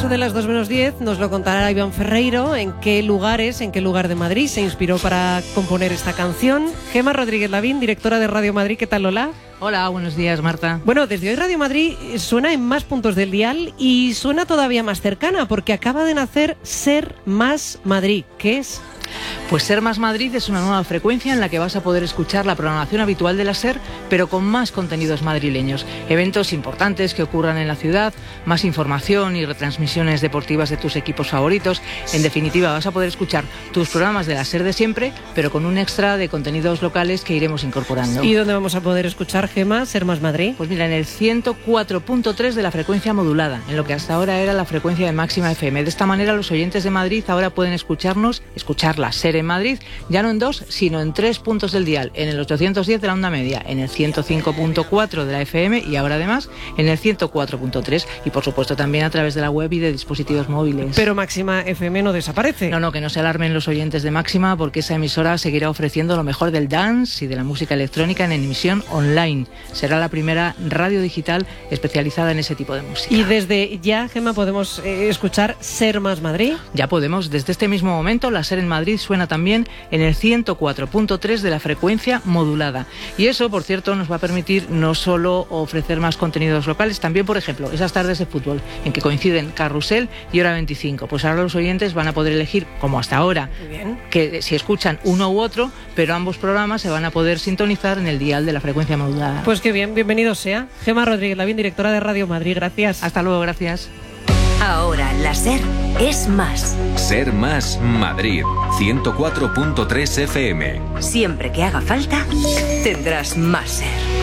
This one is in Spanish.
eso de las 2 menos 10 nos lo contará Iván Ferreiro en qué lugar de Madrid se inspiró para componer esta canción. Gemma Rodríguez Lavín, directora de Radio Madrid, ¿qué tal, Lola? Hola, buenos días, Marta. Bueno, desde hoy Radio Madrid suena en más puntos del dial y suena todavía más cercana porque acaba de nacer Ser Más Madrid. ¿Qué es? Pues Ser Más Madrid es una nueva frecuencia en la que vas a poder escuchar la programación habitual de la SER, pero con más contenidos madrileños, eventos importantes que ocurran en la ciudad, más información y retransmisiones deportivas de tus equipos favoritos. En definitiva, vas a poder escuchar tus programas de la SER de siempre, pero con un extra de contenidos locales que iremos incorporando. ¿Y dónde vamos a poder escuchar, Gemma, Ser Más Madrid? Pues mira, en el 104.3 de la frecuencia modulada, en lo que hasta ahora era la frecuencia de Máxima FM. De esta manera, los oyentes de Madrid ahora pueden escuchar la SER en Madrid, ya no en 2, sino en 3 puntos del dial, en el 810 de la onda media, en el 105.4 de la FM y ahora además en el 104.3 y por supuesto también a través de la web y de dispositivos móviles. Pero Máxima FM no desaparece. No, que no se alarmen los oyentes de Máxima, porque esa emisora seguirá ofreciendo lo mejor del dance y de la música electrónica en emisión online. Será la primera radio digital especializada en ese tipo de música. ¿Y desde ya, Gemma, podemos escuchar Ser Más Madrid? Ya podemos, desde este mismo momento la SER en Madrid suena también en el 104.3 de la frecuencia modulada. Y eso, por cierto, nos va a permitir no solo ofrecer más contenidos locales, también, por ejemplo, esas tardes de fútbol en que coinciden Carrusel y Hora 25. Pues ahora los oyentes van a poder elegir, como hasta ahora, que si escuchan uno u otro, pero ambos programas se van a poder sintonizar en el dial de la frecuencia modulada. Pues qué bien, bienvenido sea. Gemma Rodríguez Lavín, directora de Radio Madrid, gracias. Hasta luego, gracias. Ahora la SER es más. Ser Más Madrid, 104.3 FM. Siempre que haga falta, tendrás más SER.